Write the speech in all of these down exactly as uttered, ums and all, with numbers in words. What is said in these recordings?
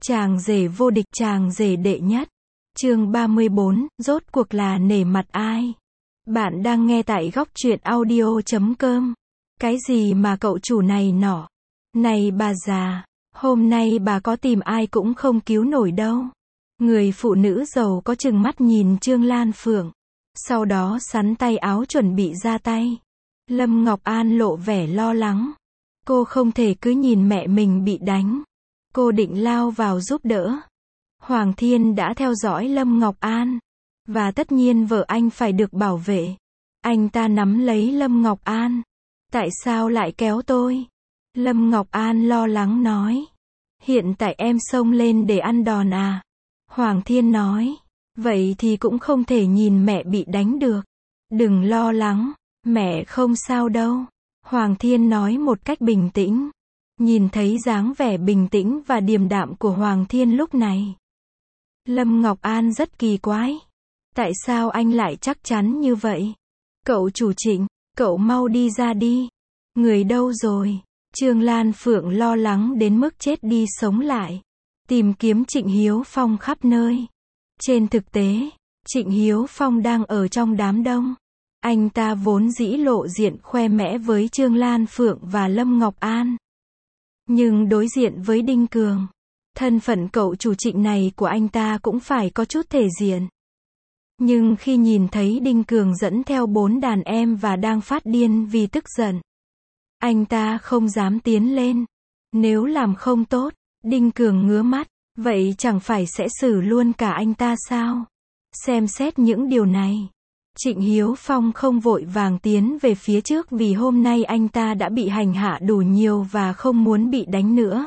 Chàng rể vô địch, chàng rể đệ nhất. Chương ba mươi bốn, rốt cuộc là nể mặt ai? Bạn đang nghe tại góc truyện audio chấm com. Cái gì mà cậu chủ này nọ? Này bà già, hôm nay bà có tìm ai cũng không cứu nổi đâu. Người phụ nữ giàu có chừng mắt nhìn Trương Lan Phượng. Sau đó sắn tay áo chuẩn bị ra tay. Lâm Ngọc An lộ vẻ lo lắng. Cô không thể cứ nhìn mẹ mình bị đánh. Cô định lao vào giúp đỡ. Hoàng Thiên đã theo dõi Lâm Ngọc An. Và tất nhiên vợ anh phải được bảo vệ. Anh ta nắm lấy Lâm Ngọc An. Tại sao lại kéo tôi? Lâm Ngọc An lo lắng nói. Hiện tại em xông lên để ăn đòn à? Hoàng Thiên nói. Vậy thì cũng không thể nhìn mẹ bị đánh được. Đừng lo lắng, mẹ không sao đâu. Hoàng Thiên nói một cách bình tĩnh. Nhìn thấy dáng vẻ bình tĩnh và điềm đạm của Hoàng Thiên lúc này. Lâm Ngọc An rất kỳ quái. Tại sao anh lại chắc chắn như vậy? Cậu chủ Trịnh, cậu mau đi ra đi. Người đâu rồi? Trương Lan Phượng lo lắng đến mức chết đi sống lại. Tìm kiếm Trịnh Hiếu Phong khắp nơi. Trên thực tế, Trịnh Hiếu Phong đang ở trong đám đông. Anh ta vốn dĩ lộ diện khoe mẽ với Trương Lan Phượng và Lâm Ngọc An. Nhưng đối diện với Đinh Cường, thân phận cậu chủ Trịnh này của anh ta cũng phải có chút thể diện. Nhưng khi nhìn thấy Đinh Cường dẫn theo bốn đàn em và đang phát điên vì tức giận, anh ta không dám tiến lên. Nếu làm không tốt, Đinh Cường ngứa mắt, vậy chẳng phải sẽ xử luôn cả anh ta sao? Xem xét những điều này, Trịnh Hiếu Phong không vội vàng tiến về phía trước vì hôm nay anh ta đã bị hành hạ đủ nhiều và không muốn bị đánh nữa.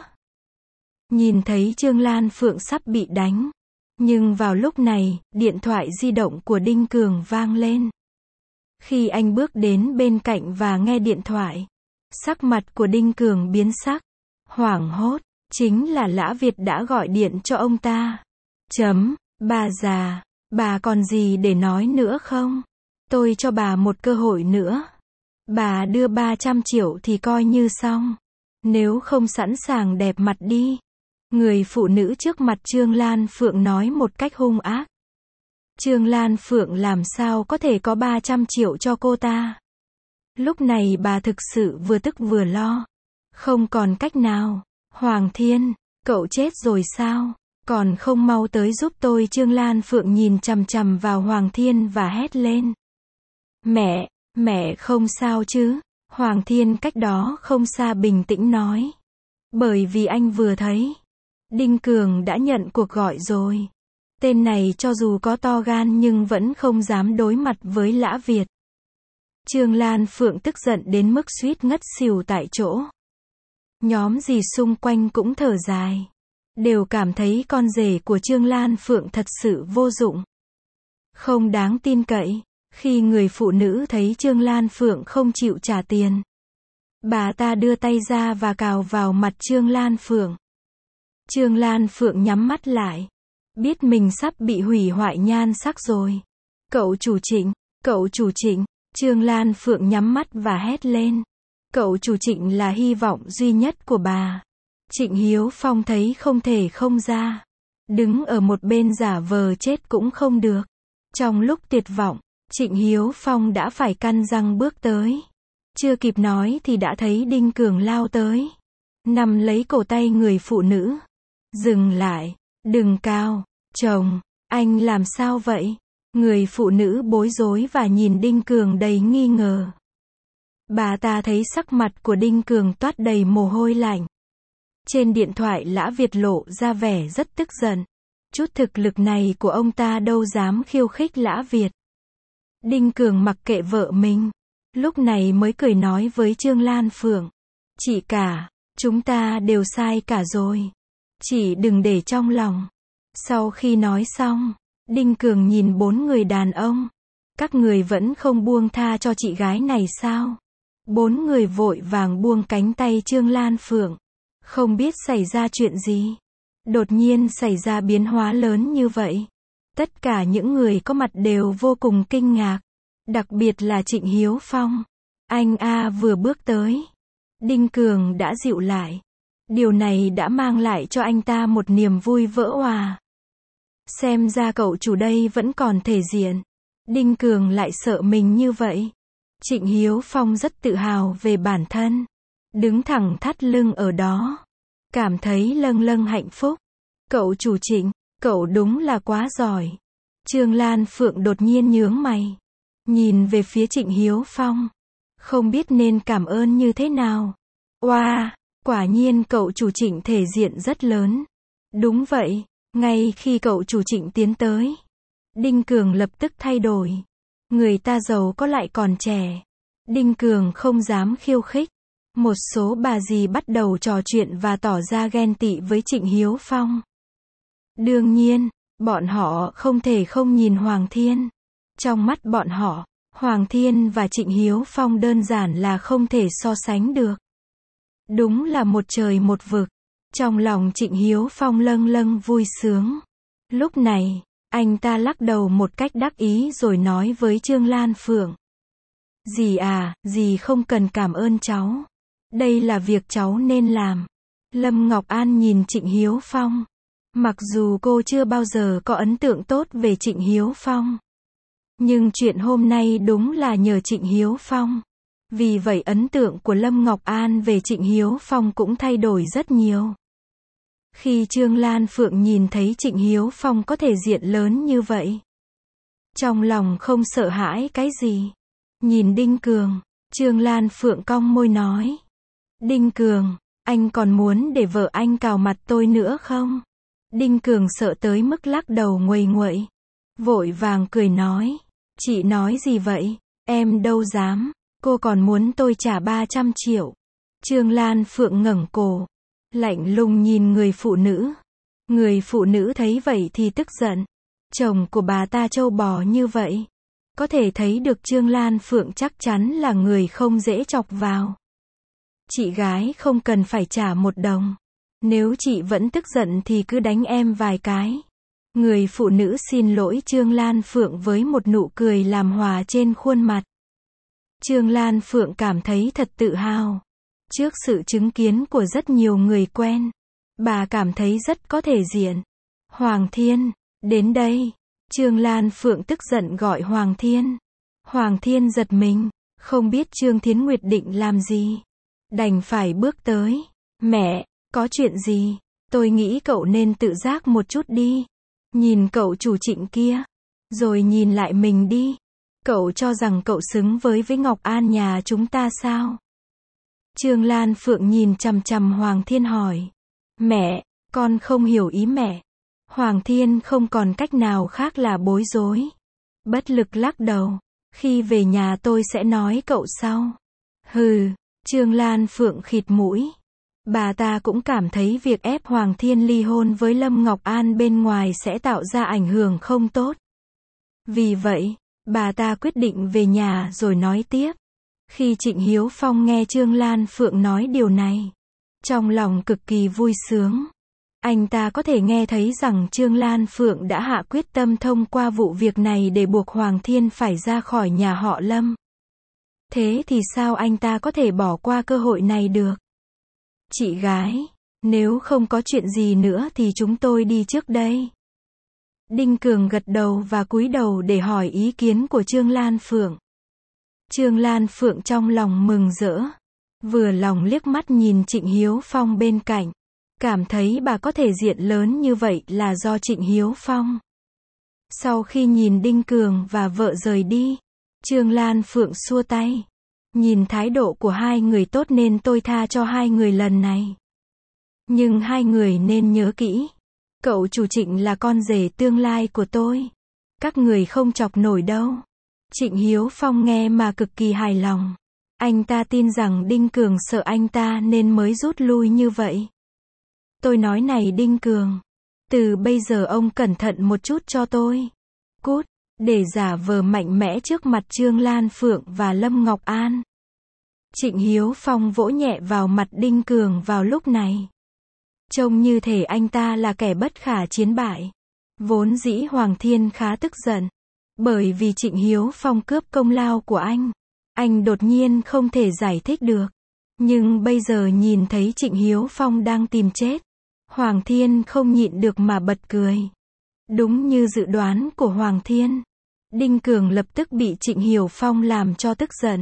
Nhìn thấy Trương Lan Phượng sắp bị đánh. Nhưng vào lúc này, điện thoại di động của Đinh Cường vang lên. Khi anh bước đến bên cạnh và nghe điện thoại, sắc mặt của Đinh Cường biến sắc. Hoảng hốt, chính là Lã Việt đã gọi điện cho ông ta. Chấm, bà già, bà còn gì để nói nữa không? Tôi cho bà một cơ hội nữa. Bà đưa ba trăm triệu thì coi như xong. Nếu không sẵn sàng đẹp mặt đi. Người phụ nữ trước mặt Trương Lan Phượng nói một cách hung ác. Trương Lan Phượng làm sao có thể có ba trăm triệu cho cô ta? Lúc này bà thực sự vừa tức vừa lo. Không còn cách nào. Hoàng Thiên, cậu chết rồi sao? Còn không mau tới giúp tôi. Trương Lan Phượng nhìn chằm chằm vào Hoàng Thiên và hét lên. Mẹ, mẹ không sao chứ? Hoàng Thiên cách đó không xa bình tĩnh nói. Bởi vì anh vừa thấy. Đinh Cường đã nhận cuộc gọi rồi. Tên này cho dù có to gan nhưng vẫn không dám đối mặt với Lã Việt. Trương Lan Phượng tức giận đến mức suýt ngất xỉu tại chỗ. Nhóm gì xung quanh cũng thở dài. Đều cảm thấy con rể của Trương Lan Phượng thật sự vô dụng. Không đáng tin cậy. Khi người phụ nữ thấy Trương Lan Phượng không chịu trả tiền, bà ta đưa tay ra và cào vào mặt Trương Lan Phượng. Trương Lan Phượng nhắm mắt lại. Biết mình sắp bị hủy hoại nhan sắc rồi. Cậu chủ Trịnh, cậu chủ Trịnh. Trương Lan Phượng nhắm mắt và hét lên. Cậu chủ Trịnh là hy vọng duy nhất của bà. Trịnh Hiếu Phong thấy không thể không ra. Đứng ở một bên giả vờ chết cũng không được. Trong lúc tuyệt vọng, Trịnh Hiếu Phong đã phải căn răng bước tới. Chưa kịp nói thì đã thấy Đinh Cường lao tới. Nắm lấy cổ tay người phụ nữ. Dừng lại, đừng cao, chồng, anh làm sao vậy? Người phụ nữ bối rối và nhìn Đinh Cường đầy nghi ngờ. Bà ta thấy sắc mặt của Đinh Cường toát đầy mồ hôi lạnh. Trên điện thoại Lã Việt lộ ra vẻ rất tức giận. Chút thực lực này của ông ta đâu dám khiêu khích Lã Việt. Đinh Cường mặc kệ vợ mình. Lúc này mới cười nói với Trương Lan Phượng. Chị cả, chúng ta đều sai cả rồi. Chị đừng để trong lòng. Sau khi nói xong, Đinh Cường nhìn bốn người đàn ông. Các người vẫn không buông tha cho chị gái này sao? Bốn người vội vàng buông cánh tay Trương Lan Phượng. Không biết xảy ra chuyện gì. Đột nhiên xảy ra biến hóa lớn như vậy. Tất cả những người có mặt đều vô cùng kinh ngạc. Đặc biệt là Trịnh Hiếu Phong. Anh A vừa bước tới. Đinh Cường đã dịu lại. Điều này đã mang lại cho anh ta một niềm vui vỡ òa. Xem ra cậu chủ đây vẫn còn thể diện. Đinh Cường lại sợ mình như vậy. Trịnh Hiếu Phong rất tự hào về bản thân. Đứng thẳng thắt lưng ở đó. Cảm thấy lâng lâng hạnh phúc. Cậu chủ Trịnh, cậu đúng là quá giỏi. Trương Lan Phượng đột nhiên nhướng mày. Nhìn về phía Trịnh Hiếu Phong. Không biết nên cảm ơn như thế nào. Oa, wow, quả nhiên cậu chủ Trịnh thể diện rất lớn. Đúng vậy, ngay khi cậu chủ Trịnh tiến tới. Đinh Cường lập tức thay đổi. Người ta giàu có lại còn trẻ. Đinh Cường không dám khiêu khích. Một số bà dì bắt đầu trò chuyện và tỏ ra ghen tị với Trịnh Hiếu Phong. Đương nhiên, bọn họ không thể không nhìn Hoàng Thiên. Trong mắt bọn họ, Hoàng Thiên và Trịnh Hiếu Phong đơn giản là không thể so sánh được. Đúng là một trời một vực. Trong lòng Trịnh Hiếu Phong lâng lâng vui sướng. Lúc này, anh ta lắc đầu một cách đắc ý rồi nói với Trương Lan Phượng. Dì à, dì không cần cảm ơn cháu. Đây là việc cháu nên làm. Lâm Ngọc An nhìn Trịnh Hiếu Phong. Mặc dù cô chưa bao giờ có ấn tượng tốt về Trịnh Hiếu Phong. Nhưng chuyện hôm nay đúng là nhờ Trịnh Hiếu Phong. Vì vậy ấn tượng của Lâm Ngọc An về Trịnh Hiếu Phong cũng thay đổi rất nhiều. Khi Trương Lan Phượng nhìn thấy Trịnh Hiếu Phong có thể diện lớn như vậy. Trong lòng không sợ hãi cái gì. Nhìn Đinh Cường, Trương Lan Phượng cong môi nói. Đinh Cường, anh còn muốn để vợ anh cào mặt tôi nữa không? Đinh Cường sợ tới mức lắc đầu nguầy nguậy. Vội vàng cười nói. Chị nói gì vậy? Em đâu dám. Cô còn muốn tôi trả ba trăm triệu. Trương Lan Phượng ngẩng cổ. Lạnh lùng nhìn người phụ nữ. Người phụ nữ thấy vậy thì tức giận. Chồng của bà ta trâu bò như vậy. Có thể thấy được Trương Lan Phượng chắc chắn là người không dễ chọc vào. Chị gái không cần phải trả một đồng. Nếu chị vẫn tức giận thì cứ đánh em vài cái. Người phụ nữ xin lỗi Trương Lan Phượng với một nụ cười làm hòa trên khuôn mặt. Trương Lan Phượng cảm thấy thật tự hào. Trước sự chứng kiến của rất nhiều người quen, bà cảm thấy rất có thể diện. Hoàng Thiên, đến đây. Trương Lan Phượng tức giận gọi Hoàng Thiên. Hoàng Thiên giật mình, không biết Trương Thiến Nguyệt định làm gì. Đành phải bước tới. Mẹ, có chuyện gì? Tôi nghĩ cậu nên tự giác một chút đi. Nhìn cậu chủ Trịnh kia. Rồi nhìn lại mình đi. Cậu cho rằng cậu xứng với với Ngọc An nhà chúng ta sao? Trương Lan Phượng nhìn chằm chằm Hoàng Thiên hỏi. Mẹ, con không hiểu ý mẹ. Hoàng Thiên không còn cách nào khác là bối rối. Bất lực lắc đầu. Khi về nhà tôi sẽ nói cậu sau. Hừ, Trương Lan Phượng khịt mũi. Bà ta cũng cảm thấy việc ép Hoàng Thiên ly hôn với Lâm Ngọc An bên ngoài sẽ tạo ra ảnh hưởng không tốt. Vì vậy, bà ta quyết định về nhà rồi nói tiếp. Khi Trịnh Hiếu Phong nghe Trương Lan Phượng nói điều này, trong lòng cực kỳ vui sướng. Anh ta có thể nghe thấy rằng Trương Lan Phượng đã hạ quyết tâm thông qua vụ việc này để buộc Hoàng Thiên phải ra khỏi nhà họ Lâm. Thế thì sao anh ta có thể bỏ qua cơ hội này được? Chị gái, nếu không có chuyện gì nữa thì chúng tôi đi trước đây. Đinh Cường gật đầu và cúi đầu để hỏi ý kiến của Trương Lan Phượng. Trương Lan Phượng trong lòng mừng rỡ. Vừa lòng liếc mắt nhìn Trịnh Hiếu Phong bên cạnh. Cảm thấy bà có thể diện lớn như vậy là do Trịnh Hiếu Phong. Sau khi nhìn Đinh Cường và vợ rời đi, Trương Lan Phượng xua tay. Nhìn thái độ của hai người tốt nên tôi tha cho hai người lần này. Nhưng hai người nên nhớ kỹ. Cậu chủ Trịnh là con rể tương lai của tôi. Các người không chọc nổi đâu. Trịnh Hiếu Phong nghe mà cực kỳ hài lòng. Anh ta tin rằng Đinh Cường sợ anh ta nên mới rút lui như vậy. Tôi nói này Đinh Cường. Từ bây giờ ông cẩn thận một chút cho tôi. Cút. Để giả vờ mạnh mẽ trước mặt Trương Lan Phượng và Lâm Ngọc An. Trịnh Hiếu Phong vỗ nhẹ vào mặt Đinh Cường vào lúc này. Trông như thể anh ta là kẻ bất khả chiến bại. Vốn dĩ Hoàng Thiên khá tức giận. Bởi vì Trịnh Hiếu Phong cướp công lao của anh. Anh đột nhiên không thể giải thích được. Nhưng bây giờ nhìn thấy Trịnh Hiếu Phong đang tìm chết, Hoàng Thiên không nhịn được mà bật cười. Đúng như dự đoán của Hoàng Thiên, Đinh Cường lập tức bị Trịnh Hiếu Phong làm cho tức giận.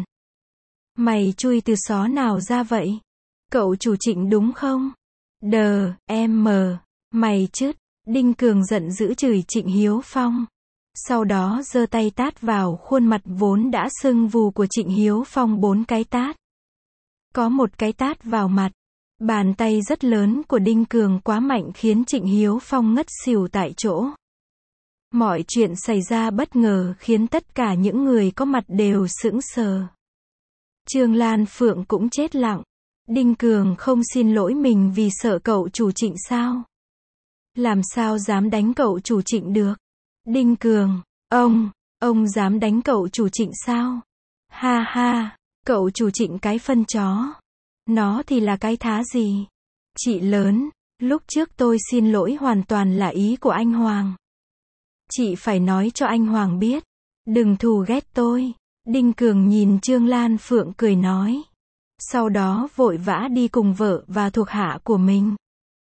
Mày chui từ xó nào ra vậy? Cậu chủ Trịnh đúng không? Đờ, em mờ, mày chứt. Đinh Cường giận dữ chửi Trịnh Hiếu Phong. Sau đó giơ tay tát vào khuôn mặt vốn đã sưng vù của Trịnh Hiếu Phong bốn cái tát. Có một cái tát vào mặt. Bàn tay rất lớn của Đinh Cường quá mạnh khiến Trịnh Hiếu Phong ngất xỉu tại chỗ. Mọi chuyện xảy ra bất ngờ khiến tất cả những người có mặt đều sững sờ. Trương Lan Phượng cũng chết lặng. Đinh Cường không xin lỗi mình vì sợ cậu chủ Trịnh sao? Làm sao dám đánh cậu chủ Trịnh được? Đinh Cường, ông, ông dám đánh cậu chủ Trịnh sao? Ha ha, cậu chủ Trịnh cái phân chó. Nó thì là cái thá gì? Chị lớn, lúc trước tôi xin lỗi hoàn toàn là ý của anh Hoàng. Chị phải nói cho anh Hoàng biết. Đừng thù ghét tôi. Đinh Cường nhìn Trương Lan Phượng cười nói. Sau đó vội vã đi cùng vợ và thuộc hạ của mình.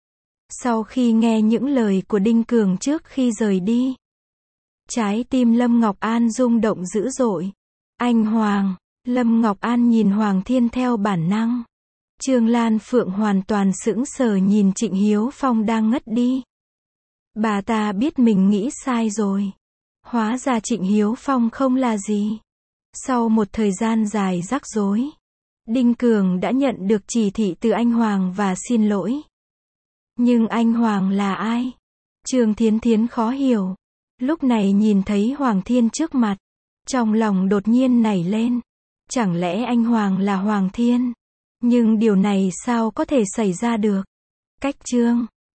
Sau khi nghe những lời của Đinh Cường trước khi rời đi, trái tim Lâm Ngọc An rung động dữ dội. Anh Hoàng, Lâm Ngọc An nhìn Hoàng Thiên theo bản năng. Trương Lan Phượng hoàn toàn sững sờ nhìn Trịnh Hiếu Phong đang ngất đi. Bà ta biết mình nghĩ sai rồi. Hóa ra Trịnh Hiếu Phong không là gì. Sau một thời gian dài rắc rối, Đinh Cường đã nhận được chỉ thị từ anh Hoàng và xin lỗi. Nhưng anh Hoàng là ai? Trương Thiến Thiến khó hiểu. Lúc này nhìn thấy Hoàng Thiên trước mặt, trong lòng đột nhiên nảy lên. Chẳng lẽ anh Hoàng là Hoàng Thiên? Nhưng điều này sao có thể xảy ra được? Cách chương